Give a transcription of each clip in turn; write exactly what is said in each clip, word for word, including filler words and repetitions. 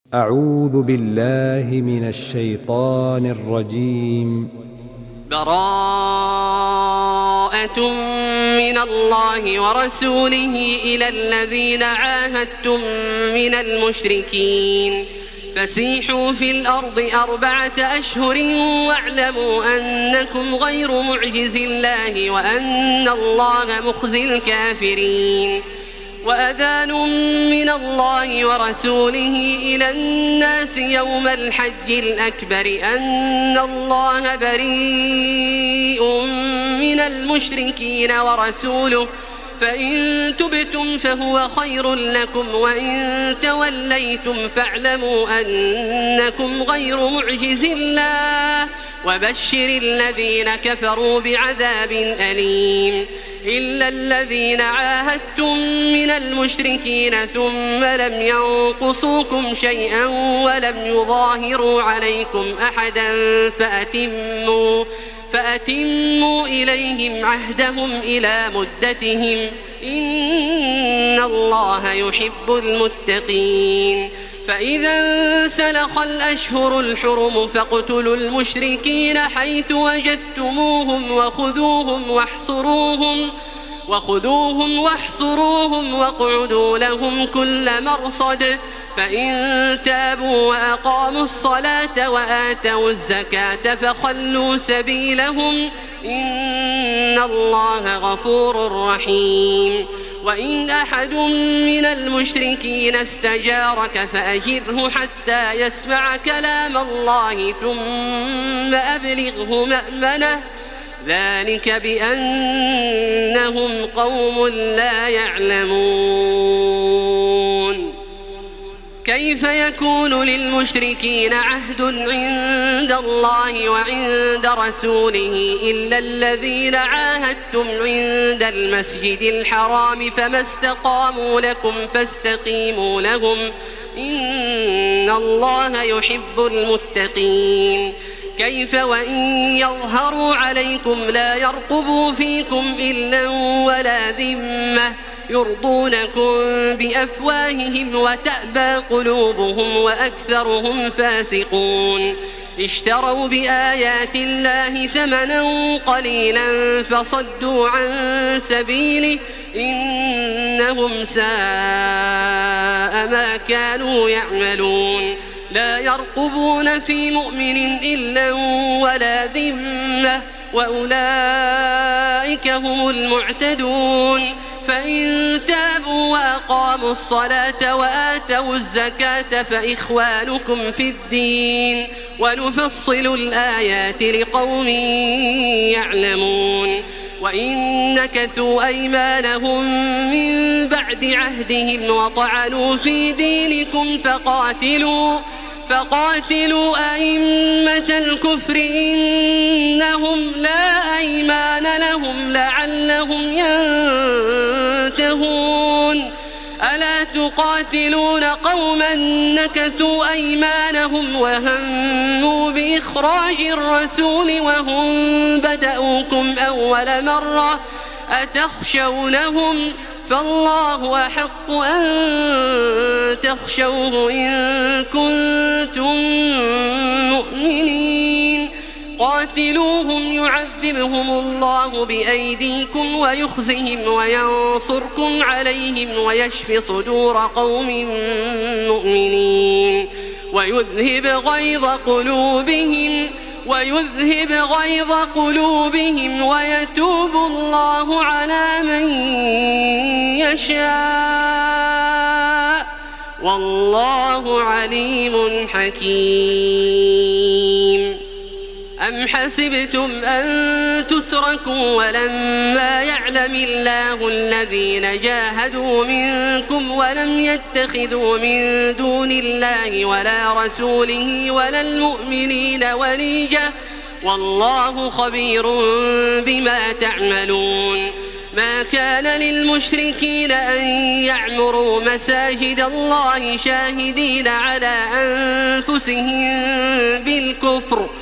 أعوذ بالله من الشيطان الرجيم. براءة من الله ورسوله إلى الذين عاهدتم من المشركين فسيحوا في الأرض أربعة أشهر واعلموا أنكم غير معجز الله وأن الله مخزي الكافرين. وأذان من الله ورسوله إلى الناس يوم الحج الأكبر أن الله بريء من المشركين ورسوله فإن تبتم فهو خير لكم وإن توليتم فاعلموا أنكم غير معجز الله وبشر الذين كفروا بعذاب أليم. إلا الذين عاهدتم من المشركين ثم لم ينقصوكم شيئا ولم يظاهروا عليكم أحدا فأتموا, فأتموا إليهم عهدهم إلى مدتهم إن الله يحب المتقين. فإذا انسلخ الأشهر الحرم فاقتلوا المشركين حيث وجدتموهم وخذوهم واحصروهم, وخذوهم واحصروهم واقعدوا لهم كل مرصد فإن تابوا وأقاموا الصلاة وآتوا الزكاة فخلوا سبيلهم إن الله غفور رحيم. وإن أحد من المشركين استجارك فأجره حتى يسمع كلام الله ثم أبلغه مأمنه ذلك بأنهم قوم لا يعلمون. كيف يكون للمشركين عهد عند الله وعند رسوله إلا الذين عاهدتم عند المسجد الحرام فما استقاموا لكم فاستقيموا لهم إن الله يحب المتقين. كيف وإن يظهروا عليكم لا يرقبوا فيكم إلا ولا ذمة يرضونكم بأفواههم وتأبى قلوبهم وأكثرهم فاسقون. اشتروا بآيات الله ثمنا قليلا فصدوا عن سبيله إنهم ساء ما كانوا يعملون. لا يرقبون في مؤمن إلا ولا ذمة وأولئك هم المعتدون. فإن تابوا وأقاموا الصلاة وآتوا الزكاة فإخوانكم في الدين ونفصل الآيات لقوم يعلمون. وإن نكثوا أيمانهم من بعد عهدهم وطعنوا في دينكم فقاتلوا فقاتلوا أئمة الكفر إنهم لا أيمان لهم لعلهم ينتهون. ألا تقاتلون قوما نكثوا أيمانهم وهموا بإخراج الرسول وهم بدأوكم أول مرة أتخشونهم فالله أحق أن تخشوه إن كنتم مؤمنين. قاتلوهم يعذبهم الله بأيديكم ويخزهم وينصركم عليهم ويشف صدور قوم مؤمنين ويذهب غيظ قلوبهم ويذهب غيظ قلوبهم ويتوب الله على من يشاء والله عليم حكيم. أم حسبتم أن تتركوا ولما يعلم الله الذين جاهدوا منكم ولم يتخذوا من دون الله ولا رسوله ولا المؤمنين وليجة والله خبير بما تعملون. ما كان للمشركين أن يعمروا مساجد الله شاهدين على أنفسهم بالكفر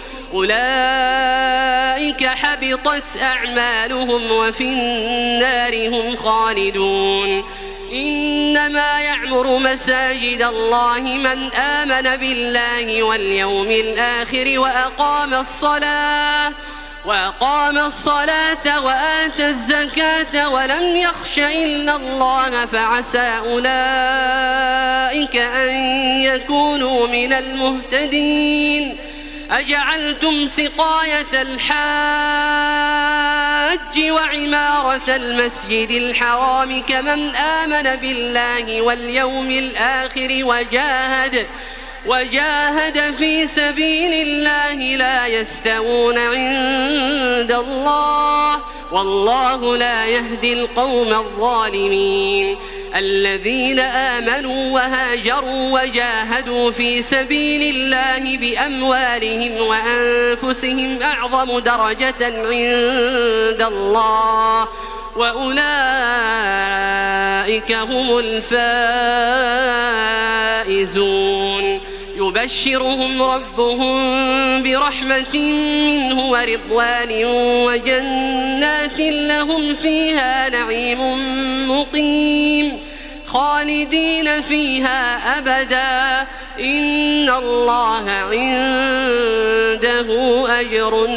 أولئك حبطت أعمالهم وفي النار هم خالدون. إنما يعمر مساجد الله من آمن بالله واليوم الآخر وأقام الصلاة وأقام الصلاة وآتى الزكاة ولم يخش إلا الله فعسى أولئك أن يكونوا من المهتدين. أجعلتم سقاية الحاج وعمارة المسجد الحرام كمن آمن بالله واليوم الآخر وجاهد وجاهد في سبيل الله لا يستوون عند الله والله لا يهدي القوم الظالمين. الذين آمنوا وهاجروا وجاهدوا في سبيل الله بأموالهم وأنفسهم أعظم درجة عند الله وأولئك هم الفائزون. يبشرهم ربهم برحمة منه ورضوان وجنات لهم فيها نعيم مقيم خالدين فيها أبدا إن الله عنده أجر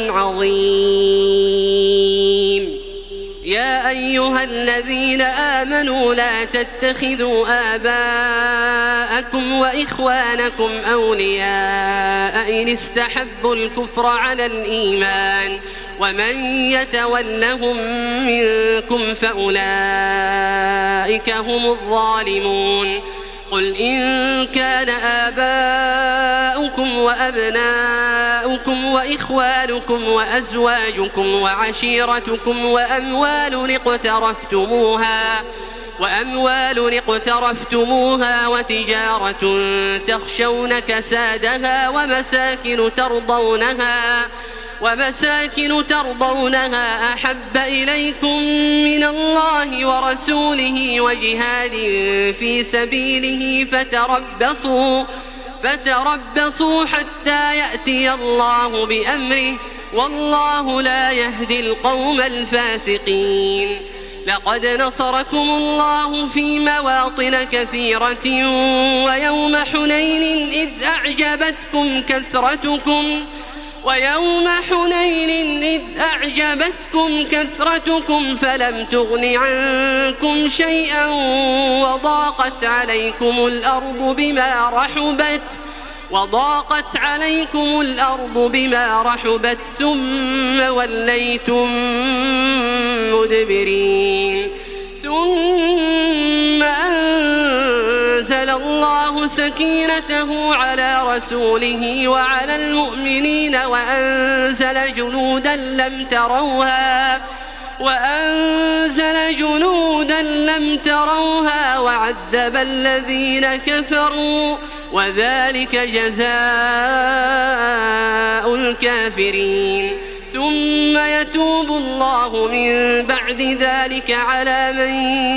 عظيم. يا أيها الذين آمنوا لا تتخذوا آباءكم وإخوانكم أولياء إن استحبوا الكفر على الإيمان ومن يتولهم منكم فأولئك هم الظالمون. قل إن كان آباؤكم وأبناؤكم وإخوانكم وأزواجكم وعشيرتكم وأموال اقترفتموها وأموال اقترفتموها وتجارة تخشون كسادها ومساكن ترضونها ومساكن ترضونها أحب إليكم من الله ورسوله وجهاد في سبيله فتربصوا فتربصوا حتى يأتي الله بأمره والله لا يهدي القوم الفاسقين. لقد نصركم الله في مواطن كثيرة ويوم حنين إذ أعجبتكم كثرتكم ويوم حنين إذ أعجبتكم كثرتكم فلم تغن عنكم شيئا وضاقت عليكم الأرض بما رحبت وضاقت عليكم الأرض بما رحبت ثم وليتم مدبرين. ثم أنزل الله سكينته على رسوله وعلى المؤمنين وأنزل جنودا لم تروها وأنزل جنودا لم تروها وعذب الذين كفروا وذلك جزاء الكافرين. ثم يتوب الله من بعد ذلك على من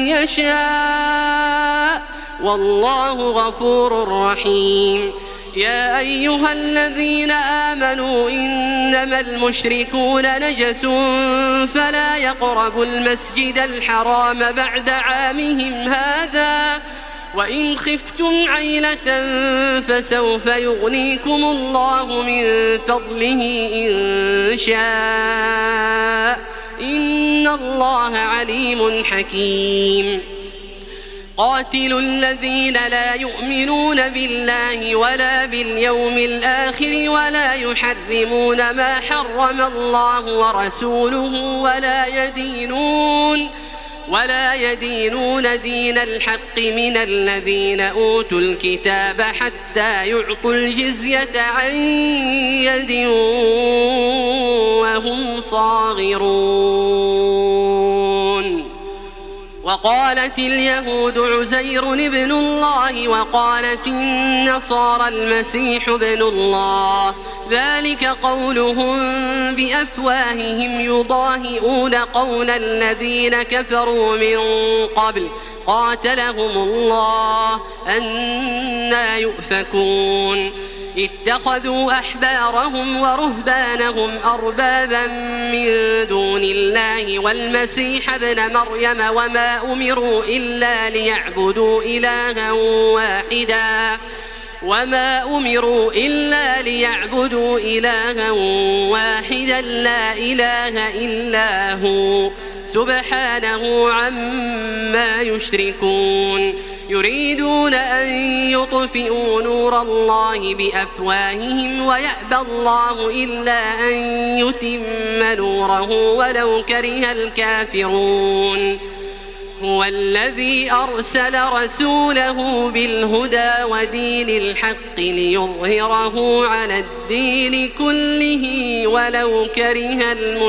يشاء والله غفور رحيم. يا أيها الذين آمنوا إنما المشركون نجس فلا يقربوا المسجد الحرام بعد عامهم هذا وإن خفتم عيلة فسوف يغنيكم الله من فضله إن شاء إن الله عليم حكيم. قاتلوا الذين لا يؤمنون بالله ولا باليوم الآخر ولا يحرمون ما حرم الله ورسوله ولا يدينون ولا يدينون دين الحق من الذين أوتوا الكتاب حتى يعطوا الجزية عن يد وهم صاغرون. وقالت اليهود عزير ابن الله وقالت النصارى المسيح ابن الله ذلك قولهم بأفواههم يضاهئون قول الذين كفروا من قبل قاتلهم الله أنى يؤفكون. اتخذوا أحبارهم ورهبانهم أربابا من دون الله والمسيح ابن مريم وما أمروا إلا ليعبدوا إلها واحدا وما أمروا إلا ليعبدوا إلها واحدا لا إله إلا هو سبحانه عما يشركون يريدون أن يطفئوا نور الله بأفواههم ويأبى الله إلا أن يتم نوره ولو كره الكافرون هو الذي أرسل رسوله بالهدى ودين الحق ليظهره على الدين كله ولو كره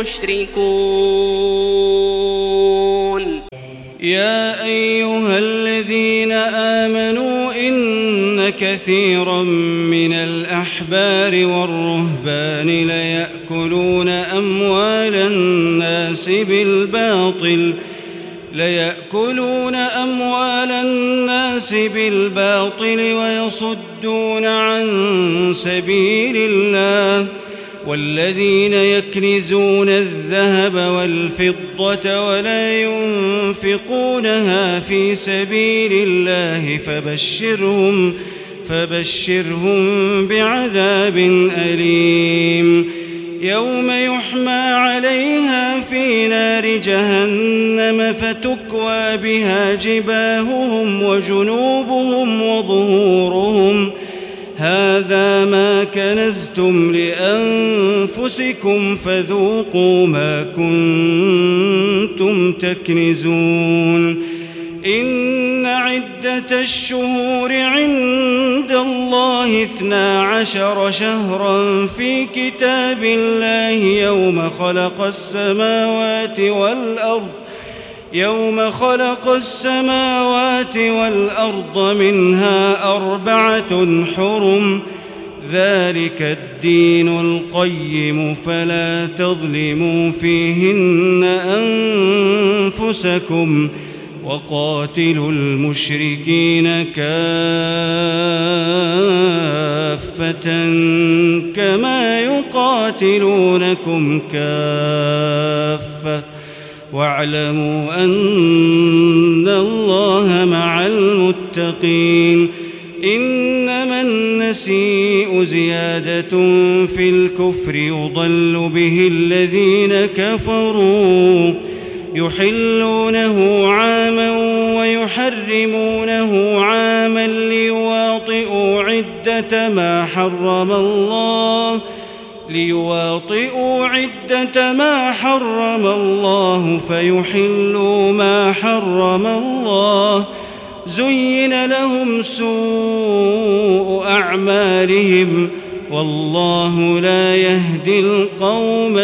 المشركون يا أيها الذين آمنوا إن كثيرا من الأحبار والرهبان ليأكلون أموال الناس بالباطل ليأكلون أموال الناس بالباطل ويصدون عن سبيل الله والذين يكنزون الذهب والفضة ولا ينفقونها في سبيل الله فبشرهم فبشرهم بعذاب أليم يوم يحمى عليها في نار جهنم فتكوى بها جباههم وجنوبهم وظهورهم هذا ما كنزتم لأنفسكم فذوقوا ما كنتم تكنزون إن عدة الشهور عند الله اثنا عشر شهرا في كتاب الله يوم خلق السماوات والأرض يوم خلق السماوات والأرض منها أربعة حرم ذلك الدين القيم فلا تظلموا فيهن أنفسكم وقاتلوا المشركين كافة كما يقاتلونكم كافة واعلموا أن الله مع المتقين إنما النسيء زيادة في الكفر يضل به الذين كفروا يحلونه عاما ويحرمونه عاما ليواطئوا عدة ما حرم الله ليواطئوا عدة ما حرم الله فيحلوا ما حرم الله زين لهم سوء أعمالهم والله لا يهدي القوم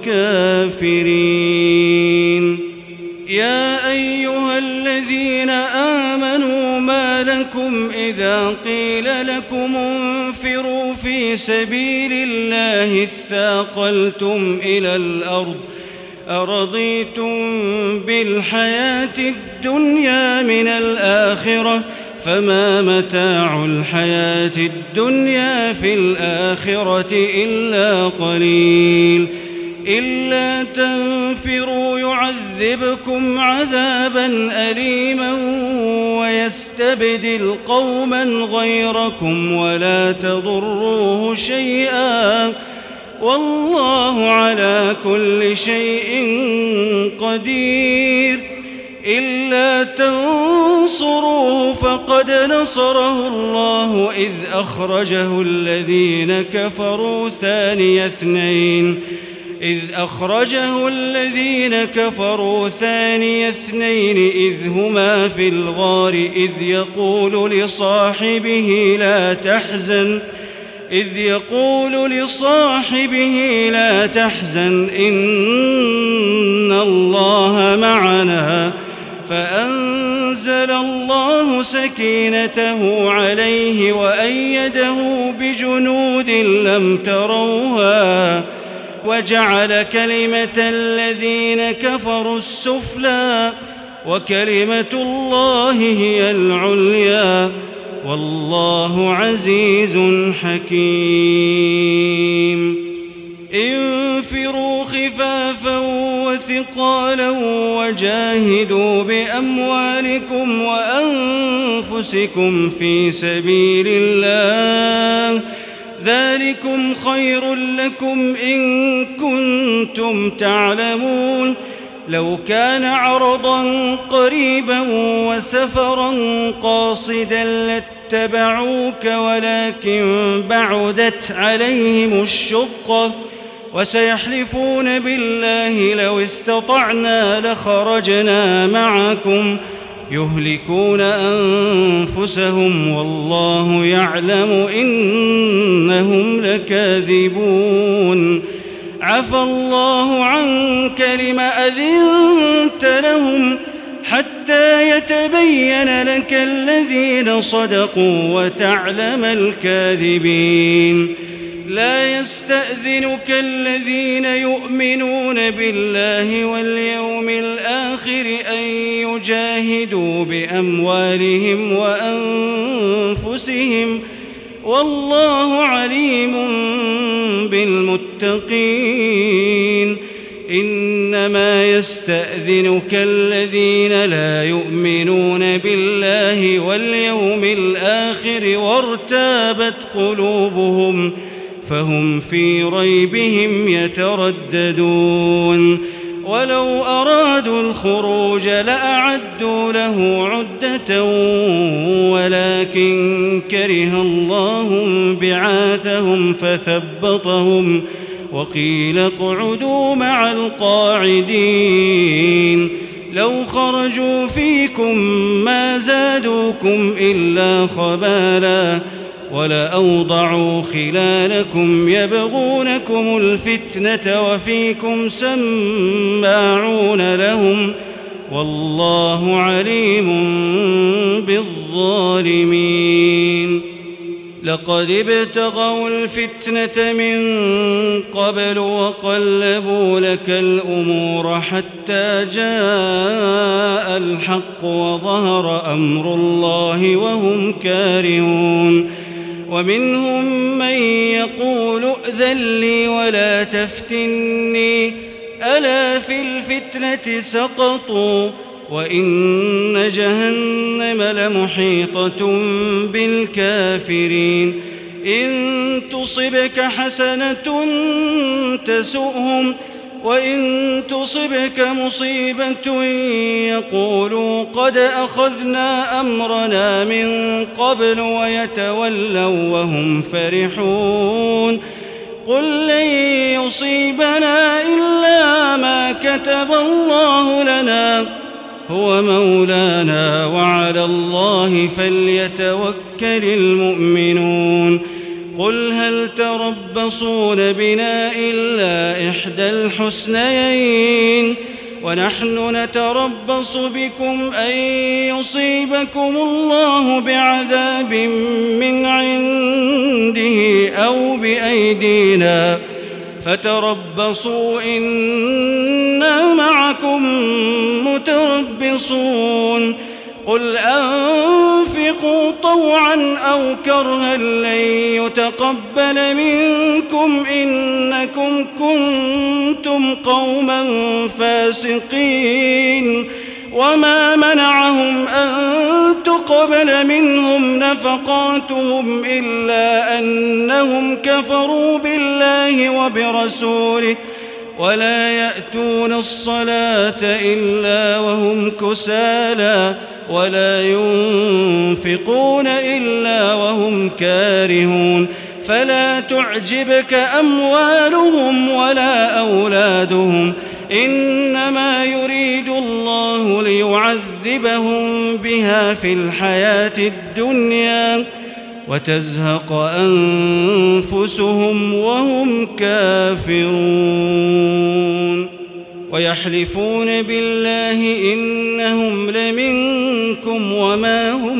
الكافرين يا أيها الذين آمنوا ما لكم إذا قيل لكم انفروا في سبيل الله اثاقلتم إلى الأرض أرضيتم بالحياة الدنيا من الآخرة فما متاع الحياة الدنيا في الآخرة إلا قليل إلا تنفروا يعذبكم عذابا أليما ويستبدل قوما غيركم ولا تضروه شيئا والله على كل شيء قدير إلا تنصروه فقد نصره الله إذ أخرجه الذين كفروا ثاني اثنين إذ أخرجه الذين كفروا ثاني اثنين إذ هما في الغار إذ يقول لصاحبه لا تحزن إذ يقول لصاحبه لا تحزن إن الله معنا فأنزل الله سكينته عليه وأيده بجنود لم تروها وجعل كلمة الذين كفروا السفلى وكلمة الله هي العليا والله عزيز حكيم. انفروا خفافا وثقالا وجاهدوا بأموالكم وأنفسكم في سبيل الله، ذلكم خير لكم إن كنتم تعلمون. لو كان عرضا قريبا وسفرا قاصدا لاتبعوك ولكن بعدت عليهم الشقة، وسيحلفون بالله لو استطعنا لخرجنا معكم يهلكون أنفسهم والله يعلم إنهم لكاذبون. عفى الله عنك لم أذنت لهم حتى يتبين لك الذين صدقوا وتعلم الكاذبين. لا يستأذنك الذين يؤمنون بالله واليوم الآخر أن يجاهدوا بأموالهم وأنفسهم والله عليم بالمتقين. إنما يستأذنك الذين لا يؤمنون بالله واليوم الآخر وارتابت قلوبهم فهم في ريبهم يترددون. ولو أرادوا الخروج لأعدوا له عدة ولكن كره الله بعاثهم فثبطهم وقيل اقعدوا مع القاعدين. لو خرجوا فيكم ما زادوكم إلا خبالا ولأوضعوا خلالكم يبغونكم الفتنة وفيكم سماعون لهم والله عليم بالظالمين. لقد ابتغوا الفتنة من قبل وقلبوا لك الأمور حتى جاء الحق وظهر أمر الله وهم كارهون. ومنهم من يقول ائذن لي ولا تفتني ألا في الفتنة سقطوا وإن جهنم لمحيطة بالكافرين. إن تصبك حسنة تسؤهم وإن تصبك مصيبة يقولوا قد أخذنا أمرنا من قبل ويتولوا وهم فرحون. قل لن يصيبنا إلا ما كتب الله لنا هو مولانا وعلى الله فليتوكل المؤمنون. قل هل تربصون بنا إلا إحدى الحسنيين ونحن نتربص بكم أن يصيبكم الله بعذاب من عنده أو بأيدينا فتربصوا إنا معكم متربصون. قل أنفقوا طوعا أو كرها لن يتقبل منكم إنكم كنتم قوما فاسقين. وما منعهم أن تقبل منهم نفقاتهم إلا أنهم كفروا بالله وبرسوله ولا يأتون الصلاة إلا وهم كسالى ولا ينفقون إلا وهم كارهون. فلا تعجبك أموالهم ولا أولادهم إنما يريد الله ليعذبهم بها في الحياة الدنيا وتزهق أنفسهم وهم كافرون. ويحلفون بالله إنهم لمنكم وما هم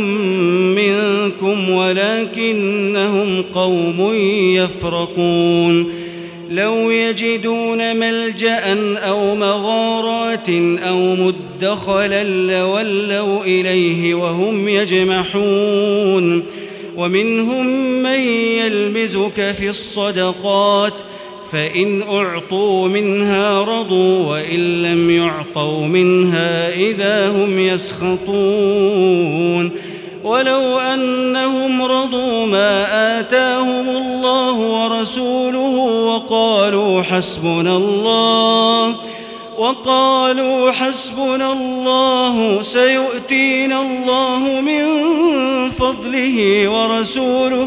منكم ولكنهم قوم يفرقون. لو يجدون ملجأ أو مغارات أو مدخلا لولوا إليه وهم يجمحون ومنهم من يلمزك في الصدقات فإن أعطوا منها رضوا وإن لم يعطوا منها إذا هم يسخطون ولو أنهم رضوا ما آتاهم الله ورسوله وقالوا حسبنا الله وقالوا حسبنا الله سيؤتينا الله من فضله ورسوله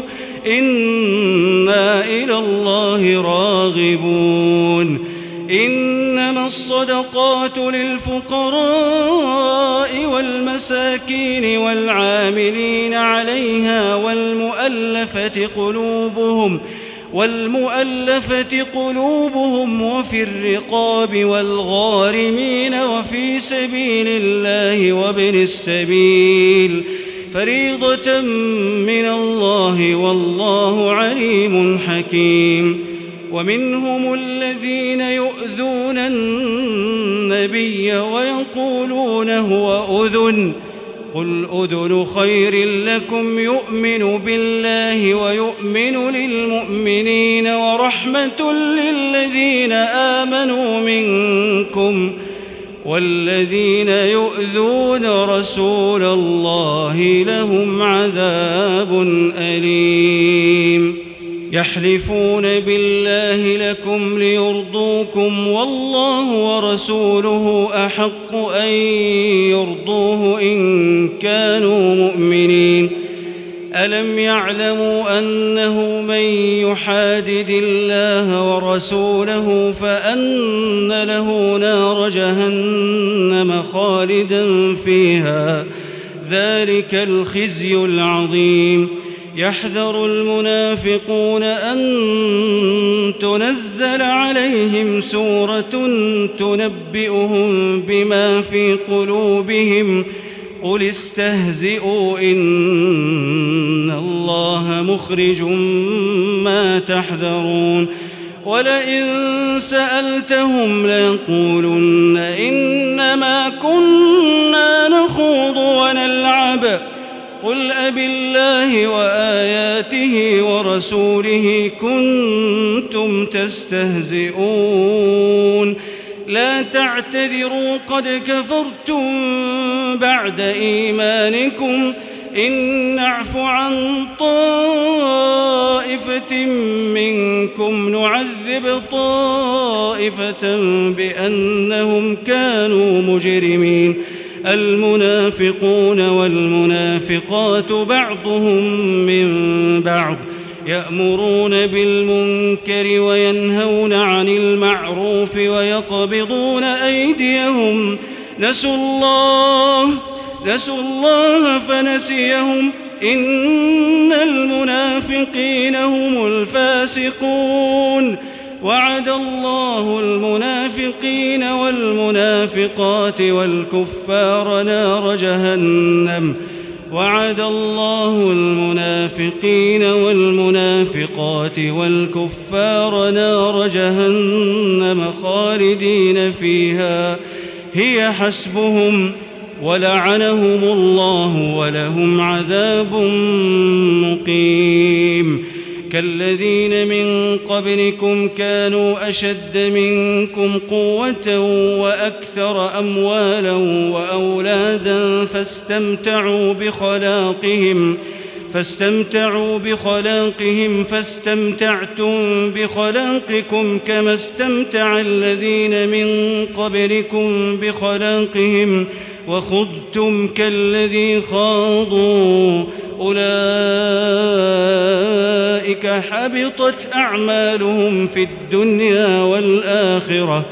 إنا إلى الله راغبون إنما الصدقات للفقراء والمساكين والعاملين عليها والمؤلفة قلوبهم والمؤلفة قلوبهم وفي الرقاب والغارمين وفي سبيل الله وابن السبيل فريضة من الله والله عليم حكيم ومنهم الذين يؤذون النبي ويقولون هو أذن قل أذن خير لكم يؤمن بالله ويؤمن للمؤمنين ورحمة للذين آمنوا منكم والذين يؤذون رسول الله لهم عذاب أليم يحلفون بالله لكم ليرضوكم والله ورسوله أحق أن يرضوه إن كانوا مؤمنين ألم يعلموا أنه من يحادد الله ورسوله فأن له نار جهنم خالدا فيها ذلك الخزي العظيم يحذر المنافقون أن تنزل عليهم سورة تنبئهم بما في قلوبهم قل استهزئوا إن الله مخرج ما تحذرون ولئن سألتهم ليقولن إنما كنا نخوض ونلعب قل أبالله وآياته ورسوله كنتم تستهزئون لا تعتذروا قد كفرتم بعد إيمانكم إن نعف عن طائفة منكم نعذب طائفة بأنهم كانوا مجرمين المنافقون والمنافقات بعضهم من بعض يأمرون بالمنكر وينهون عن المعروف ويقبضون أيديهم نسوا الله نسوا الله فنسيهم إن المنافقين هم الفاسقون وعد الله المنافقين والمنافقات والكفار نار جهنم وعد الله المنافقين والمنافقات والكفار نار جهنم خالدين فيها هي حسبهم ولعنهم الله ولهم عذاب مقيم كالذين من قبلكم كانوا أشد منكم قوة وأكثر أموالا وأولادا فاستمتعوا بخلاقهم فاستمتعوا بخلاقهم فاستمتعتم بخلاقكم كما استمتع الذين من قبلكم بخلاقهم وخضتم كالذي خاضوا أولئك حبطت أعمالهم في الدنيا والآخرة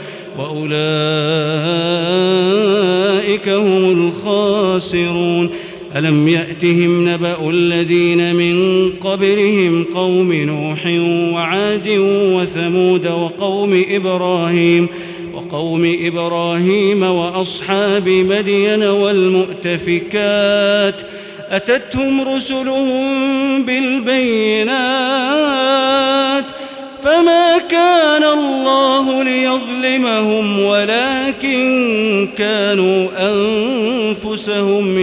وأولئك هم الخاسرون ألم يأتهم نبأ الذين من قبلهم قوم نوح وعاد وثمود وقوم إبراهيم وقوم إبراهيم وأصحاب مدين والمؤتفكات أتتهم رسلهم بالبينات فما كان الله ليظلمهم ولكن كانوا أنفسهم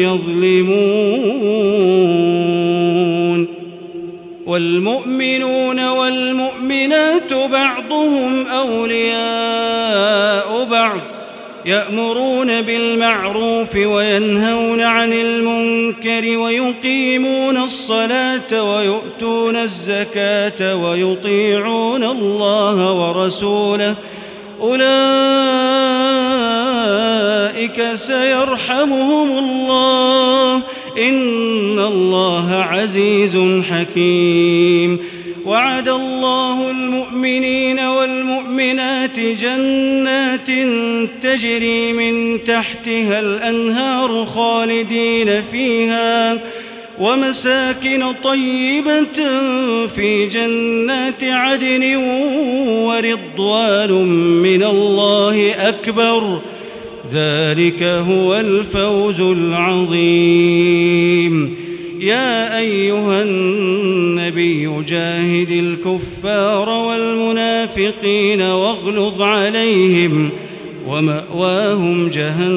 يظلمون. والمؤمنون والمؤمنات بعضهم أولياء بعض يأمرون بالمعروف وينهون عن المنكر ويقيمون الصلاة ويؤتون الزكاة ويطيعون الله ورسوله أولئك سيرحمهم الله إن الله عزيز حكيم. وعد الله المؤمنين والمؤمنات جنات تجري من تحتها الأنهار خالدين فيها ومساكن طيبة في جنات عدن ورضوان من الله أكبر ذلك هو الفوز العظيم. يا أيها النبي جاهد الكفار والمنافقين واغلظ عليهم ومأواهم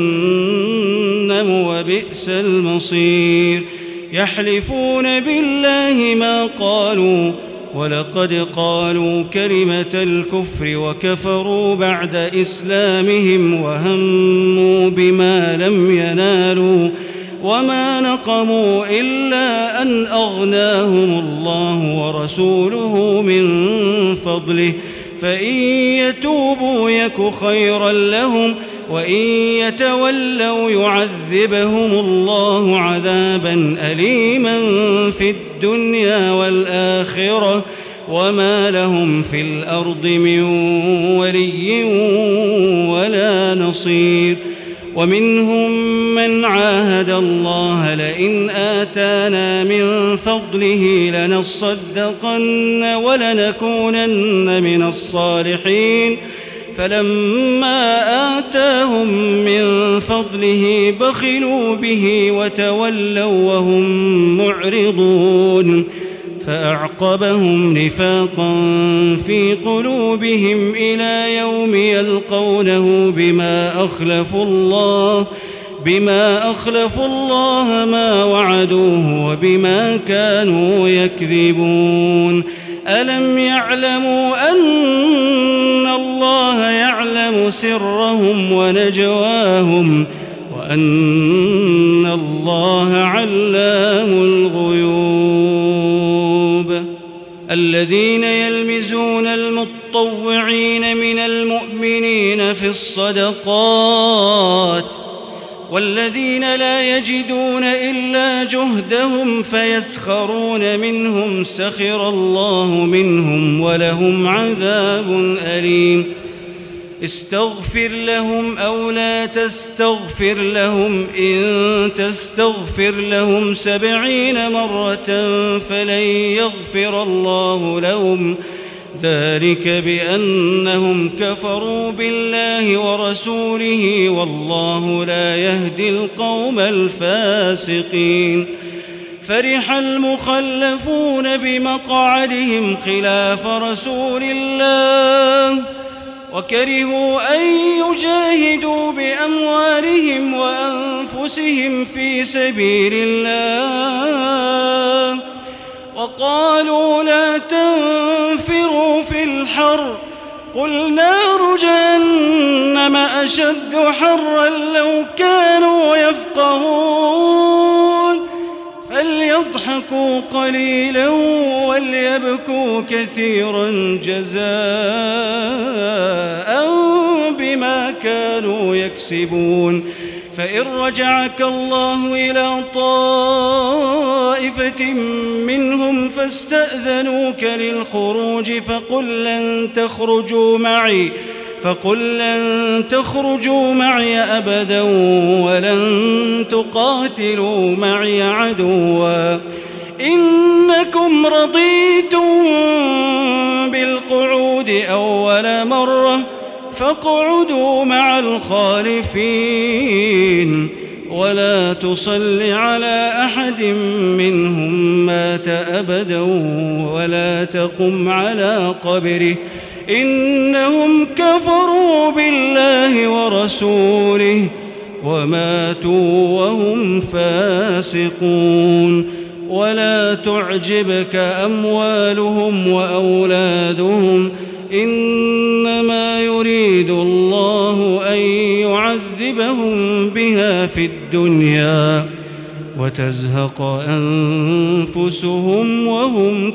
جهنم وبئس المصير. يحلفون بالله ما قالوا ولقد قالوا كلمة الكفر وكفروا بعد إسلامهم وهموا بما لم ينالوا وما نقموا إلا أن أغناهم الله ورسوله من فضله فإن يتوبوا يك خيرا لهم وإن يتولوا يعذبهم الله عذابا أليما في الدنيا والآخرة وما لهم في الأرض من ولي ولا نصير. ومنهم من عاهد الله لئن آتانا من فضله لنصدقن ولنكونن من الصالحين فلما آتاهم من فضله بخلوا به وتولوا وهم معرضون فأعقبهم نفاقا في قلوبهم إلى يوم يلقونه بما أخلفوا الله بما أخلفوا الله ما وعدوه وبما كانوا يكذبون. ألم يعلموا أن الله يعلم سرهم ونجواهم وأن الله علام الغيوب. الذين يلمزون المطوعين من المؤمنين في الصدقات والذين لا يجدون إلا جهدهم فيسخرون منهم سخر الله منهم ولهم عذاب أليم. استغفر لهم أو لا تستغفر لهم إن تستغفر لهم سبعين مرة فلن يغفر الله لهم ذلك بأنهم كفروا بالله ورسوله والله لا يهدي القوم الفاسقين. فرح المخلفون بمقعدهم خلاف رسول الله وكرهوا أن يجاهدوا بأموالهم وأنفسهم في سبيل الله وقالوا لا تنفروا في الحر قل نار جهنم أشد حرا لو كانوا يفقهون فليضحكوا قليلا وليبكوا كثيرا جزاء بما كانوا يكسبون. فإن رجعك الله إلى طائفة منهم فاستأذنوك للخروج فقل لن تخرجوا معي فقل لن تخرجوا معي أبدا ولن تقاتلوا معي عدوا إنكم رضيتم بالقعود أول مرة فاقعدوا مع الخالفين ولا تصل على أحد منهم مات أبدا ولا تقم على قبره إنهم كفروا بالله ورسوله وماتوا وهم فاسقون. ولا تعجبك أموالهم وأولادهم، إنما يريد الله أن يعذبهم بها في الدنيا وتزهق أنفسهم وهم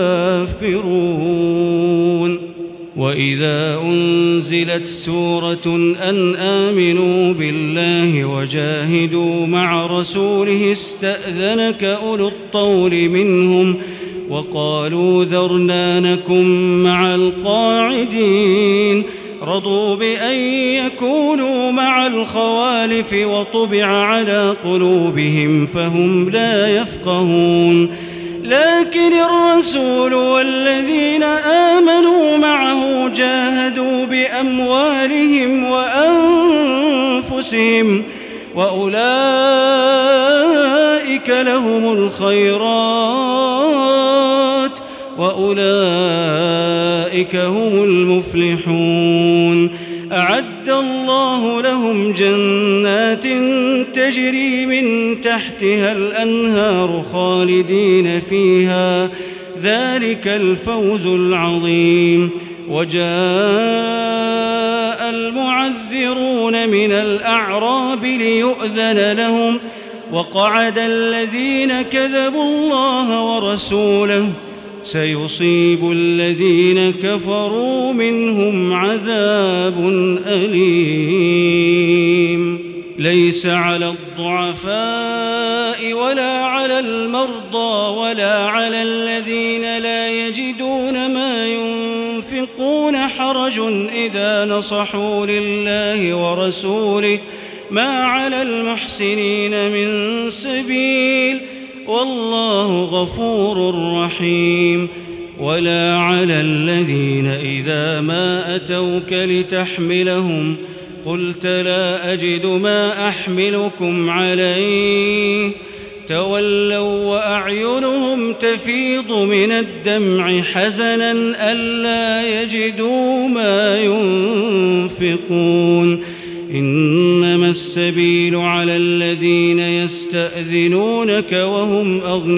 كافرون. وإذا أنزلت سورة أن آمنوا بالله وجاهدوا مع رسوله استأذنك أولو الطول منهم وقالوا ذرنا نكن مع القاعدين. رضوا بأن يكونوا مع الخوالف وطبع على قلوبهم فهم لا يفقهون. لكن الرسول والذين آمنوا معه جاهدوا بأموالهم وأنفسهم وأولئك لهم الخيرات وأولئك هم المفلحون. أعد الله لهم جنات تجري من تحتها الأنهار خالدين فيها، ذلك الفوز العظيم. وجاء المعذرون من الأعراب ليؤذن لهم وقعد الذين كذبوا الله ورسوله، سيصيب الذين كفروا منهم عذاب أليم. ليس على الضعفاء ولا على المرضى ولا على الذين لا يجدون ما ينفقون حرج إذا نصحوا لله ورسوله، ما على المحسنين من سبيل، والله غفور رحيم. ولا على الذين إذا ما أتوك لتحملهم قلت لا أجد ما أحملكم عليه تولوا وأعينهم تفيض من الدمع حزنا ألا يجدوا ما ينفقون. إنما السبيل على الذين يستأذنونك وهم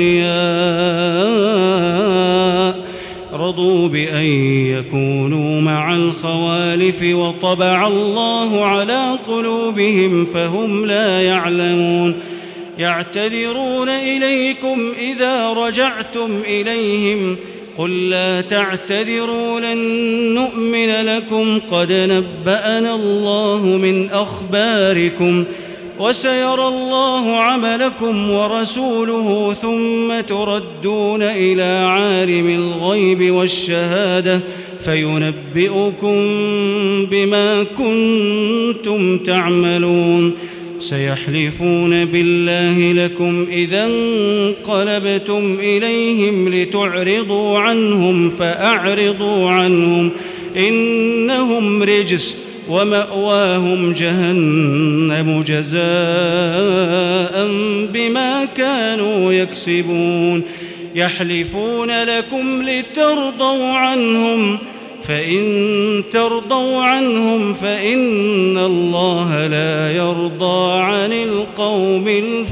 أغنياء رضوا بأن يكونوا مع الخوالف وطبع الله على قلوبهم فهم لا يعلمون. يعتذرون إليكم إذا رجعتم إليهم قل لا تعتذروا لن نؤمن لكم قد نبأنا الله من أخباركم وسيرى الله عملكم ورسوله ثم تردون إلى عالم الغيب والشهادة فينبئكم بما كنتم تعملون. سيحلفون بالله لكم إذا انقلبتم إليهم لتعرضوا عنهم فأعرضوا عنهم إنهم رجس ومأواهم جهنم جزاء بما كانوا يكسبون. يحلفون لكم لترضوا عنهم فإن ترضوا عنهم فإن الله لا يرضى عن القوم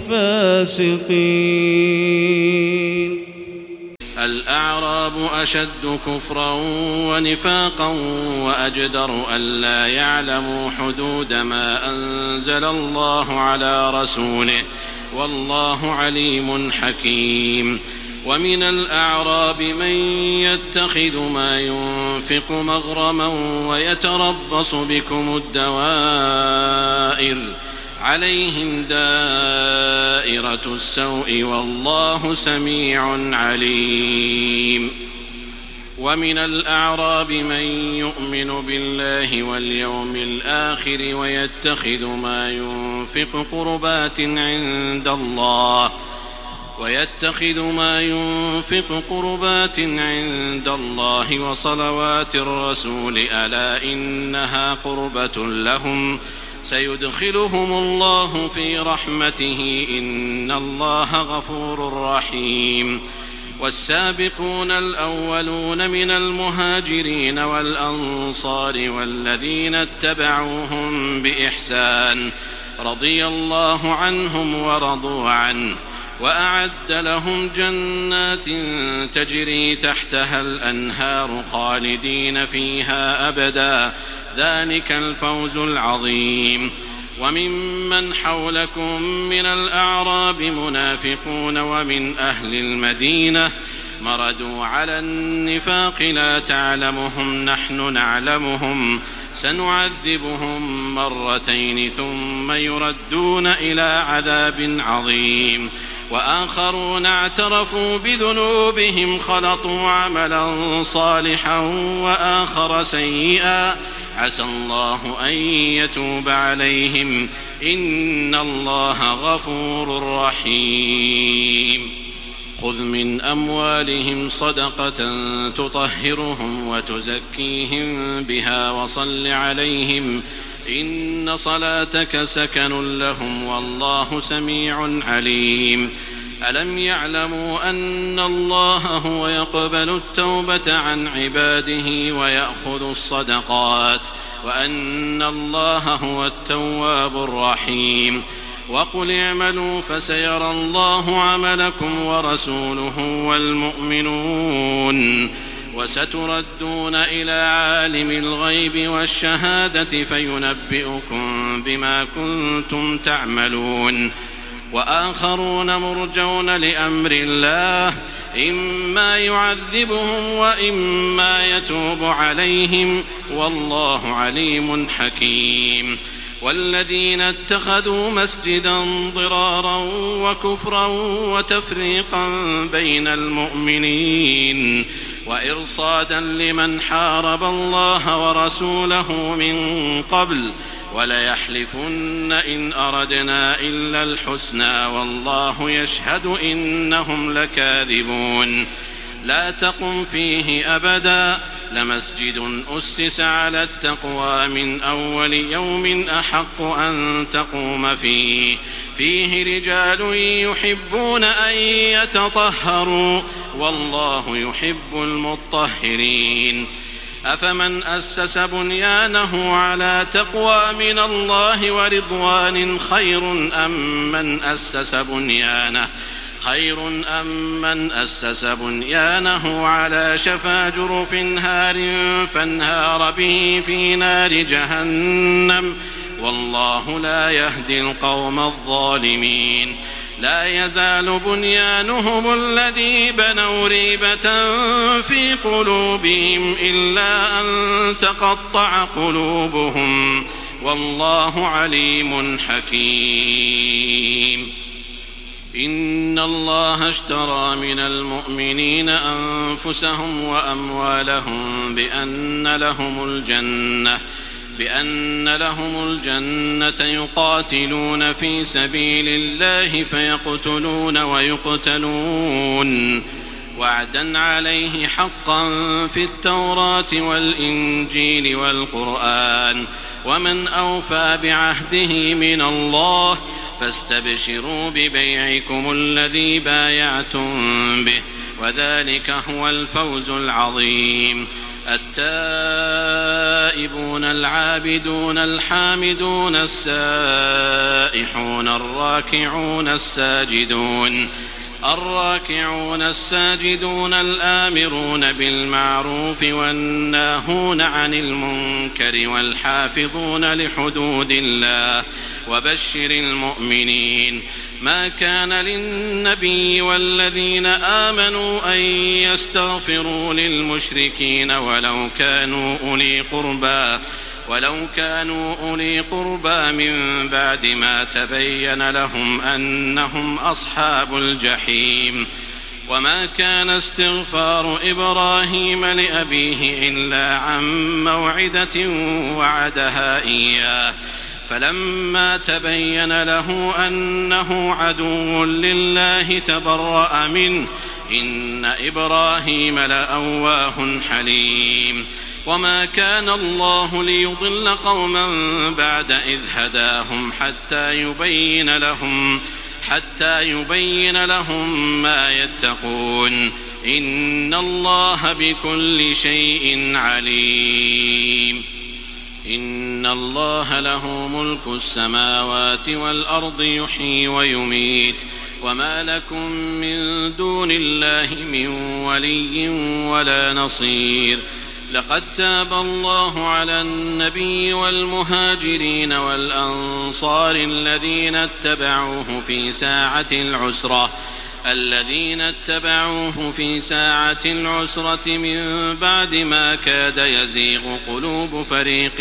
الفاسقين. الأعراب أشد كفرا ونفاقا وأجدر ألا يعلموا حدود ما أنزل الله على رسوله والله عليم حكيم. ومن الأعراب من يتخذ ما ينفق مغرما ويتربص بكم الدوائر عليهم دائرة السوء والله سميع عليم. ومن الأعراب من يؤمن بالله واليوم الآخر ويتخذ ما ينفق قربات عند الله ويتخذ ما ينفق قربات عند الله وصلوات الرسول ألا إنها قربة لهم سيدخلهم الله في رحمته إن الله غفور رحيم. والسابقون الأولون من المهاجرين والأنصار والذين اتبعوهم بإحسان رضي الله عنهم ورضوا عنه وأعد لهم جنات تجري تحتها الأنهار خالدين فيها أبدا ذلك الفوز العظيم. وممن حولكم من الأعراب منافقون ومن أهل المدينة مردوا على النفاق لا تعلمهم نحن نعلمهم سنعذبهم مرتين ثم يردون إلى عذاب عظيم. وآخرون اعترفوا بذنوبهم خلطوا عملا صالحا وآخر سيئا عسى الله أن يتوب عليهم إن الله غفور رحيم. خذ من أموالهم صدقة تطهرهم وتزكيهم بها وصل عليهم إن صلاتك سكن لهم والله سميع عليم. ألم يعلموا أن الله هو يقبل التوبة عن عباده ويأخذ الصدقات وأن الله هو التواب الرحيم. وقل اعملوا فسيرى الله عملكم ورسوله والمؤمنون وستردون إلى عالم الغيب والشهادة فينبئكم بما كنتم تعملون. وآخرون مرجون لأمر الله إما يعذبهم وإما يتوب عليهم والله عليم حكيم. والذين اتخذوا مسجدا ضرارا وكفرا وتفريقا بين المؤمنين وإرصادا لمن حارب الله ورسوله من قبل وليحلفن إن أردنا إلا الحسنى والله يشهد إنهم لكاذبون. لا تقم فيه أبدا لمسجد أسس على التقوى من أول يوم أحق أن تقوم فيه فيه رجال يحبون أن يتطهروا والله يحب المطهرين. أفمن أسس بنيانه على تقوى من الله ورضوان خير أم من أسس بنيانه خير أم من أسس بنيانه على شفا جرف هار فانهار به في نار جهنم والله لا يهدي القوم الظالمين. لا يزال بنيانهم الذي بنوا ريبة في قلوبهم إلا أن تقطع قلوبهم والله عليم حكيم. إن الله اشترى من المؤمنين أنفسهم وأموالهم بأن لهم الجنة بأن لهم الجنة يقاتلون في سبيل الله فيقتلون ويقتلون وعدا عليه حقا في التوراة والإنجيل والقرآن ومن أوفى بعهده من الله فاستبشروا ببيعكم الذي بايعتم به وذلك هو الفوز العظيم. التائبون العابدون الحامدون السائحون الراكعون الساجدون الراكعون الساجدون الآمرون بالمعروف والناهون عن المنكر والحافظون لحدود الله وبشر المؤمنين. ما كان للنبي والذين آمنوا أن يستغفروا للمشركين ولو كانوا أولي قربى ولو كانوا أولي قربى من بعد ما تبين لهم أنهم أصحاب الجحيم. وما كان استغفار إبراهيم لأبيه إلا عن موعدة وعدها إياه فلما تبين له أنه عدو لله تبرأ منه إن إبراهيم لأواه حليم. وما كان الله ليضل قوما بعد إذ هداهم حتى يبين لهم حتى يبين لهم ما يتقون إن الله بكل شيء عليم إن الله له ملك السماوات والأرض يحيي ويميت وما لكم من دون الله من ولي ولا نصير لقد تاب الله على النبي والمهاجرين والأنصار الذين اتبعوه في ساعة العسرة الذين اتبعوه في ساعة العسرة من بعد ما كاد يزيغ قلوب فريق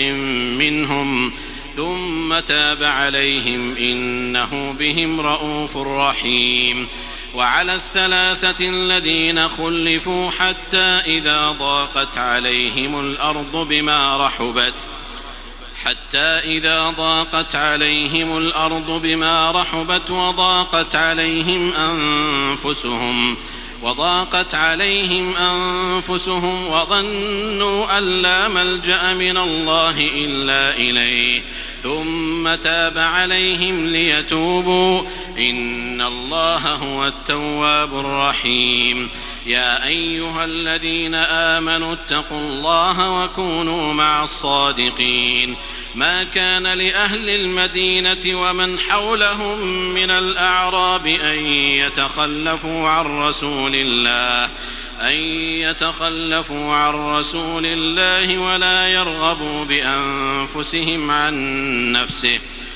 منهم ثم تاب عليهم إنه بهم رءوف رحيم وعلى الثلاثة الذين خلفوا حتى إذا ضاقت عليهم الأرض بما رحبت حتى إذا ضاقت عليهم الأرض بما رحبت وضاقت عليهم أنفسهم وضاقت عليهم أنفسهم وظنوا أن لا ملجأ من الله إلا إليه ثم تاب عليهم ليتوبوا إن الله هو التواب الرحيم يا أيها الذين آمنوا اتقوا الله وكونوا مع الصادقين ما كان لأهل المدينة ومن حولهم من الأعراب أن يتخلفوا عن رسول الله أن يتخلفوا عن رسول الله ولا يرغبوا بأنفسهم عن نفسه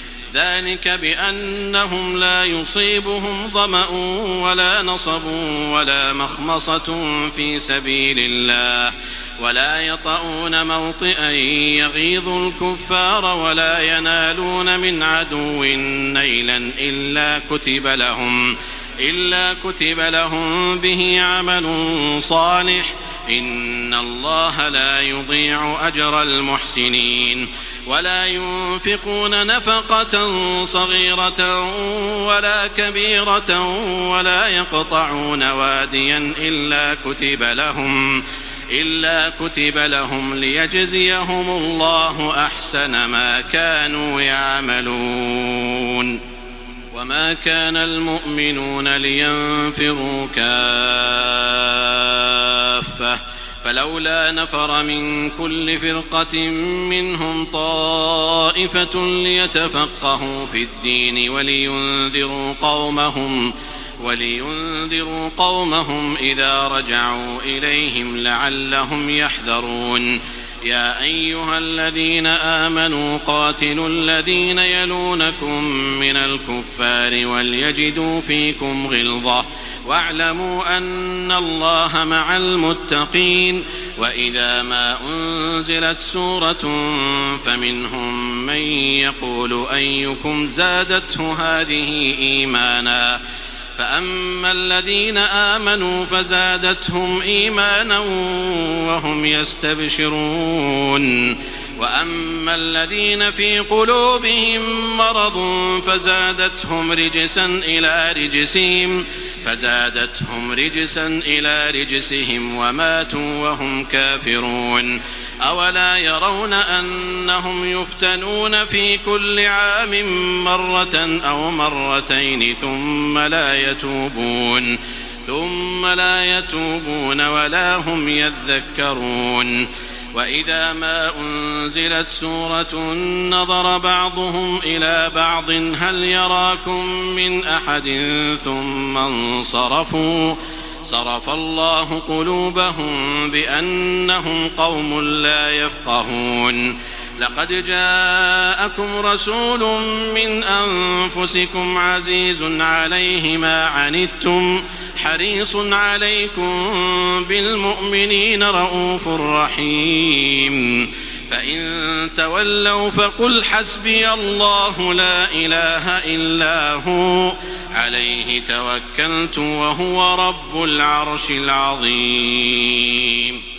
ذلك بأنهم لا يصيبهم ظمأ ولا نصب ولا مخمصة في سبيل الله ولا يطؤون موطئا يغيظ الكفار ولا ينالون من عدو نيلا إلا كتب لهم إلا كتب لهم به عمل صالح إن الله لا يضيع أجر المحسنين ولا ينفقون نفقة صغيرة ولا كبيرة ولا يقطعون واديا إلا كتب لهم إلا كتب لهم ليجزيهم الله أحسن ما كانوا يعملون وما كان المؤمنون لينفروا كافة فلولا نفر من كل فرقة منهم طائفة ليتفقهوا في الدين ولينذروا قومهم ولينذروا قومهم إذا رجعوا إليهم لعلهم يحذرون يا أيها الذين آمنوا قاتلوا الذين يلونكم من الكفار وليجدوا فيكم غلظة واعلموا أن الله مع المتقين وإذا ما أنزلت سورة فمنهم من يقول أيكم زادته هذه إيمانا فأما الذين آمنوا فزادتهم إيمانا وهم يستبشرون وأما الذين في قلوبهم مرض فزادتهم رجسا إلى رجسهم فزادتهم رجسا إلى رجسهم وماتوا وهم كافرون أولا يرون أنهم يفتنون في كل عام مرة أو مرتين ثم لا يتوبون ثم لا يتوبون ولا هم يذكرون وإذا ما أنزلت سورة نظر بعضهم إلى بعض هل يراكم من أحد ثم انصرفوا صرف الله قلوبهم بأنهم قوم لا يفقهون لقد جاءكم رسول من أنفسكم عزيز عليه ما عنتم حريص عليكم بالمؤمنين رؤوف رحيم فإن تولوا فقل حسبي الله لا إله إلا هو عليه توكلت وهو رب العرش العظيم.